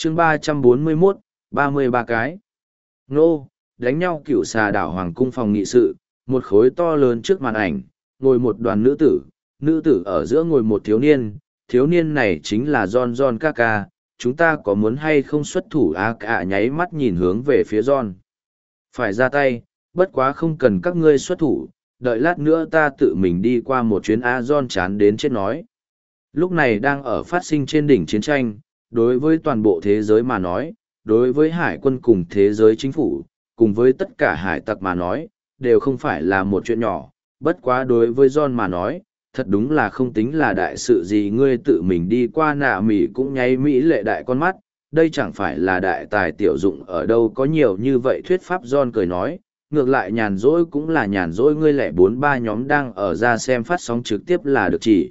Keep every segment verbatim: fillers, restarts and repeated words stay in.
chương ba trăm bốn mươi mốt, ba mươi ba cái. Nô, đánh nhau cựu xà đảo hoàng cung phòng nghị sự, một khối to lớn trước màn ảnh, ngồi một đoàn nữ tử, nữ tử ở giữa ngồi một thiếu niên, thiếu niên này chính là John John Kaka, chúng ta có muốn hay không xuất thủ á cả nháy mắt nhìn hướng về phía John. Phải ra tay, bất quá không cần các ngươi xuất thủ, đợi lát nữa ta tự mình đi qua một chuyến A John chán đến chết nói. Lúc này đang ở phát sinh trên đỉnh chiến tranh, đối với toàn bộ thế giới mà nói, đối với hải quân cùng thế giới chính phủ, cùng với tất cả hải tặc mà nói, đều không phải là một chuyện nhỏ, bất quá đối với John mà nói, thật đúng là không tính là đại sự gì ngươi tự mình đi qua nạ mỉ cũng nháy mỹ lệ đại con mắt, đây chẳng phải là đại tài tiểu dụng ở đâu có nhiều như vậy thuyết pháp John cười nói, ngược lại nhàn rỗi cũng là nhàn rỗi ngươi lẻ bốn ba nhóm đang ở ra xem phát sóng trực tiếp là được chỉ.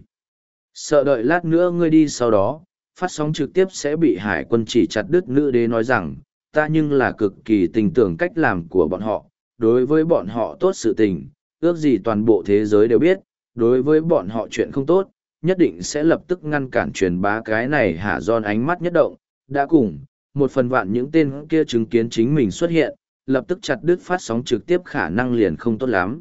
Sợ đợi lát nữa ngươi đi sau đó, phát sóng trực tiếp sẽ bị hải quân chỉ chặt đứt nữ đế nói rằng, ta nhưng là cực kỳ tình tưởng cách làm của bọn họ, đối với bọn họ tốt sự tình, ước gì toàn bộ thế giới đều biết, đối với bọn họ chuyện không tốt, nhất định sẽ lập tức ngăn cản truyền bá cái này hả John ánh mắt nhất động, đã cùng, một phần vạn những tên kia chứng kiến chính mình xuất hiện, lập tức chặt đứt phát sóng trực tiếp khả năng liền không tốt lắm.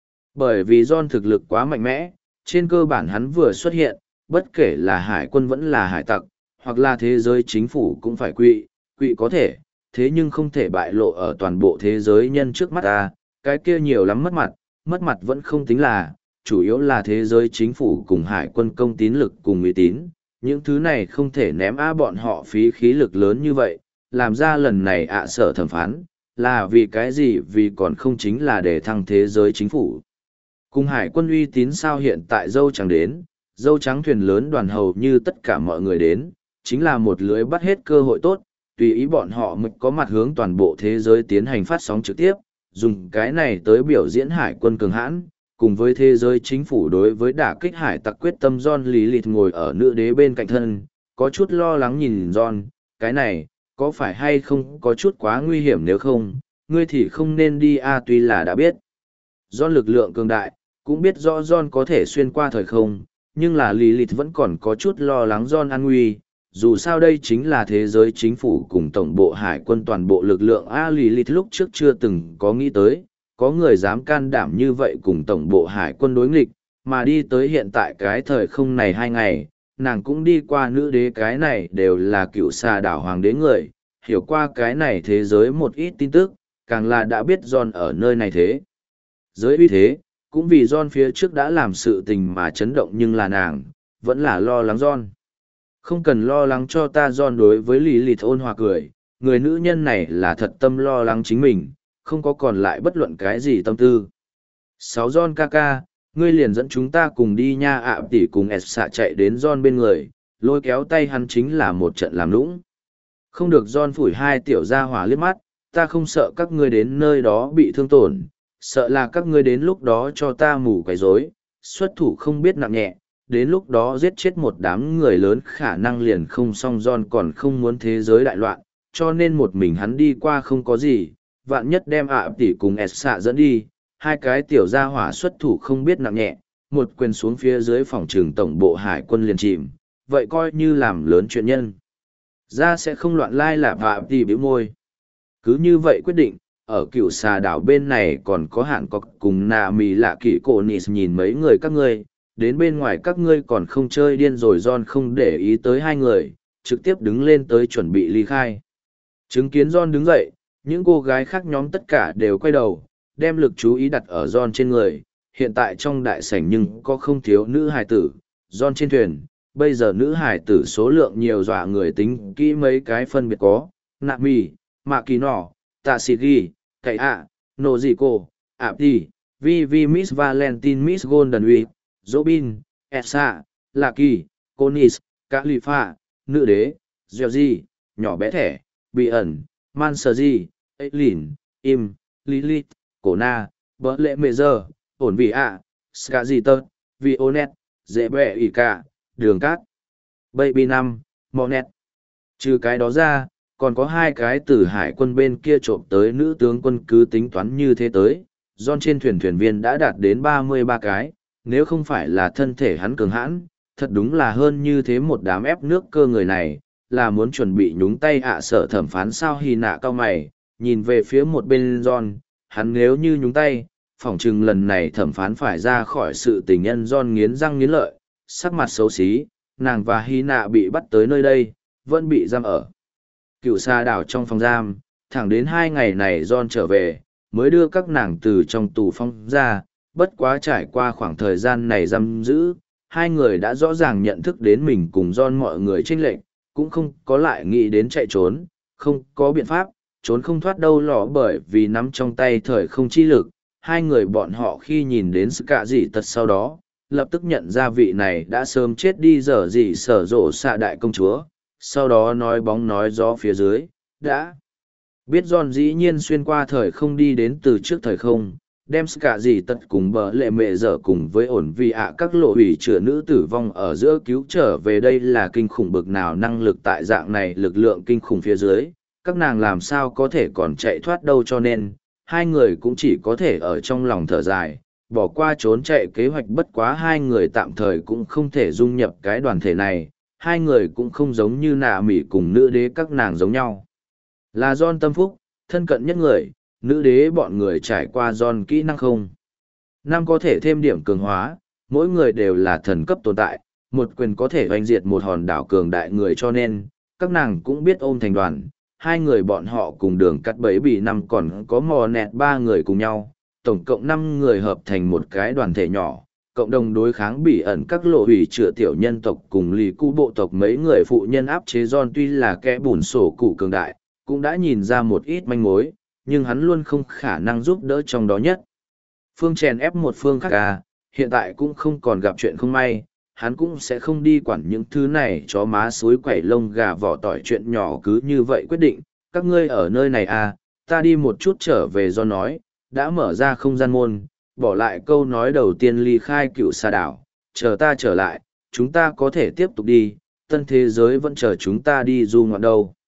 Bởi vì John thực lực quá mạnh mẽ, trên cơ bản hắn vừa xuất hiện, bất kể là hải quân vẫn là hải tặc, hoặc là thế giới chính phủ cũng phải quỵ, quỵ có thể, thế nhưng không thể bại lộ ở toàn bộ thế giới nhân trước mắt ta, cái kia nhiều lắm mất mặt, mất mặt vẫn không tính là, chủ yếu là thế giới chính phủ cùng hải quân công tín lực cùng uy tín, những thứ này không thể ném á bọn họ phí khí lực lớn như vậy, làm ra lần này ạ sở thẩm phán, là vì cái gì vì còn không chính là để thăng thế giới chính phủ. Cùng hải quân uy tín sao hiện tại dâu trắng đến, dâu trắng thuyền lớn đoàn hầu như tất cả mọi người đến, chính là một lưới bắt hết cơ hội tốt, tùy ý bọn họ mới có mặt hướng toàn bộ thế giới tiến hành phát sóng trực tiếp, dùng cái này tới biểu diễn hải quân cường hãn, cùng với thế giới chính phủ đối với đả kích hải tặc quyết tâm John lý lịt ngồi ở nữ đế bên cạnh thân, có chút lo lắng nhìn John, cái này, có phải hay không có chút quá nguy hiểm nếu không, ngươi thì không nên đi a tuy là đã biết. John lực lượng cường đại, cũng biết rõ John có thể xuyên qua thời không, nhưng là Lilith vẫn còn có chút lo lắng John an nguy, dù sao đây chính là thế giới chính phủ cùng tổng bộ hải quân toàn bộ lực lượng A Lilith lúc trước chưa từng có nghĩ tới, có người dám can đảm như vậy cùng tổng bộ hải quân đối nghịch, mà đi tới hiện tại cái thời không này hai ngày, nàng cũng đi qua nữ đế cái này đều là cựu xà đảo hoàng đế người, hiểu qua cái này thế giới một ít tin tức, càng là đã biết John ở nơi này thế. Giới uy thế, cũng vì John phía trước đã làm sự tình mà chấn động nhưng là nàng, vẫn là lo lắng John. Không cần lo lắng cho ta John đối với Lý Lịt ôn hòa cười, người nữ nhân này là thật tâm lo lắng chính mình, không có còn lại bất luận cái gì tâm tư. Sáu John Kaka, ngươi liền dẫn chúng ta cùng đi nha ạ tỷ cùng S xạ chạy đến John bên người, lôi kéo tay hắn chính là một trận làm lũng. Không được John phủi hai tiểu gia hỏa liếc mắt, ta không sợ các ngươi đến nơi đó bị thương tổn, sợ là các ngươi đến lúc đó cho ta mù quấy rối, xuất thủ không biết nặng nhẹ, đến lúc đó giết chết một đám người lớn khả năng liền không xong John còn không muốn thế giới đại loạn, cho nên một mình hắn đi qua không có gì, vạn nhất đem ạ tỷ cùng S xạ dẫn đi, hai cái tiểu gia hỏa xuất thủ không biết nặng nhẹ, một quyền xuống phía dưới phòng trường tổng bộ hải quân liền chìm, vậy coi như làm lớn chuyện nhân. Ra sẽ không loạn lai là ạ tỷ biểu môi. Cứ như vậy quyết định, ở cựu xà đảo bên này còn có hạn có cùng nà mì lạ kỷ cổ nịt nhìn mấy người các ngươi, đến bên ngoài các ngươi còn không chơi điên rồi John không để ý tới hai người, trực tiếp đứng lên tới chuẩn bị ly khai. Chứng kiến John đứng dậy, những cô gái khác nhóm tất cả đều quay đầu, đem lực chú ý đặt ở John trên người, hiện tại trong đại sảnh nhưng có không thiếu nữ hài tử, John trên thuyền, bây giờ nữ hài tử số lượng nhiều dọa người tính kỹ mấy cái phân biệt có, nạ mì, mạ kỳ nỏ, tạ xịt ghi, cậy ạ, nổ dị cô, ạp đi, vi vi Miss Valentine Miss Golden Week, Robin, Elsa, Lucky, Conis, Califa, nữ đế, Georgie, nhỏ bé thẻ, bị ẩn, Manserji, Eileen, Im, Lilith, Cổ Na, Bỡ Lệ Mê Giờ, Ổn Vị ạ, Skaziter, Vionet, Dễ Bẹ ỉ Cả, Đường Cát, Baby năm, Monet. Trừ cái đó ra, còn có hai cái từ hải quân bên kia trộm tới nữ tướng quân cứ tính toán như thế tới. John trên thuyền thuyền viên đã đạt đến ba mươi ba cái, nếu không phải là thân thể hắn cường hãn, thật đúng là hơn như thế một đám ép nước cơ người này, là muốn chuẩn bị nhúng tay ạ sở thẩm phán sao hy nạ cao mày, nhìn về phía một bên John, hắn nếu như nhúng tay, phỏng chừng lần này thẩm phán phải ra khỏi sự tình nhân John nghiến răng nghiến lợi, sắc mặt xấu xí, nàng và hy nạ bị bắt tới nơi đây, vẫn bị giam ở cựu xa đảo trong phòng giam, thẳng đến hai ngày này John trở về, mới đưa các nàng từ trong tù phong ra, bất quá trải qua khoảng thời gian này giam giữ, hai người đã rõ ràng nhận thức đến mình cùng John mọi người chênh lệch, cũng không có lại nghĩ đến chạy trốn, không có biện pháp, trốn không thoát đâu lọ bởi vì nắm trong tay thời không chi lực, hai người bọn họ khi nhìn đến sự cả gì tật sau đó, lập tức nhận ra vị này đã sớm chết đi giờ gì sở rộ xạ đại công chúa, sau đó nói bóng nói gió phía dưới, đã biết John dĩ nhiên xuyên qua thời không đi đến từ trước thời không, đem cả gì tật cùng bờ lệ mẹ dở cùng với ổn vì ạ các lộ hủy chữa nữ tử vong ở giữa cứu trở về đây là kinh khủng bực nào năng lực tại dạng này lực lượng kinh khủng phía dưới, các nàng làm sao có thể còn chạy thoát đâu cho nên, hai người cũng chỉ có thể ở trong lòng thở dài, bỏ qua trốn chạy kế hoạch bất quá hai người tạm thời cũng không thể dung nhập cái đoàn thể này, hai người cũng không giống như nạ mỉ cùng nữ đế các nàng giống nhau. Là John tâm phúc, thân cận nhất người, nữ đế bọn người trải qua John kỹ năng không. Năm có thể thêm điểm cường hóa, mỗi người đều là thần cấp tồn tại, một quyền có thể hoành diệt một hòn đảo cường đại người cho nên, các nàng cũng biết ôm thành đoàn. Hai người bọn họ cùng đường cắt bẫy bị năm còn có mò nẹt ba người cùng nhau, tổng cộng năm người hợp thành một cái đoàn thể nhỏ, cộng đồng đối kháng bị ẩn các lộ hủy chữa tiểu nhân tộc cùng lì cu bộ tộc mấy người phụ nhân áp chế John tuy là kẻ bùn sổ cụ cường đại, cũng đã nhìn ra một ít manh mối, nhưng hắn luôn không khả năng giúp đỡ trong đó nhất. Phương chèn ép một phương khác à, hiện tại cũng không còn gặp chuyện không may, hắn cũng sẽ không đi quản những thứ này chó má suối quẩy lông gà vỏ tỏi chuyện nhỏ cứ như vậy quyết định, các ngươi ở nơi này à, ta đi một chút trở về do nói, đã mở ra không gian môn, bỏ lại câu nói đầu tiên ly khai cựu xa đảo, chờ ta trở lại, chúng ta có thể tiếp tục đi, tân thế giới vẫn chờ chúng ta đi du ngoạn đâu.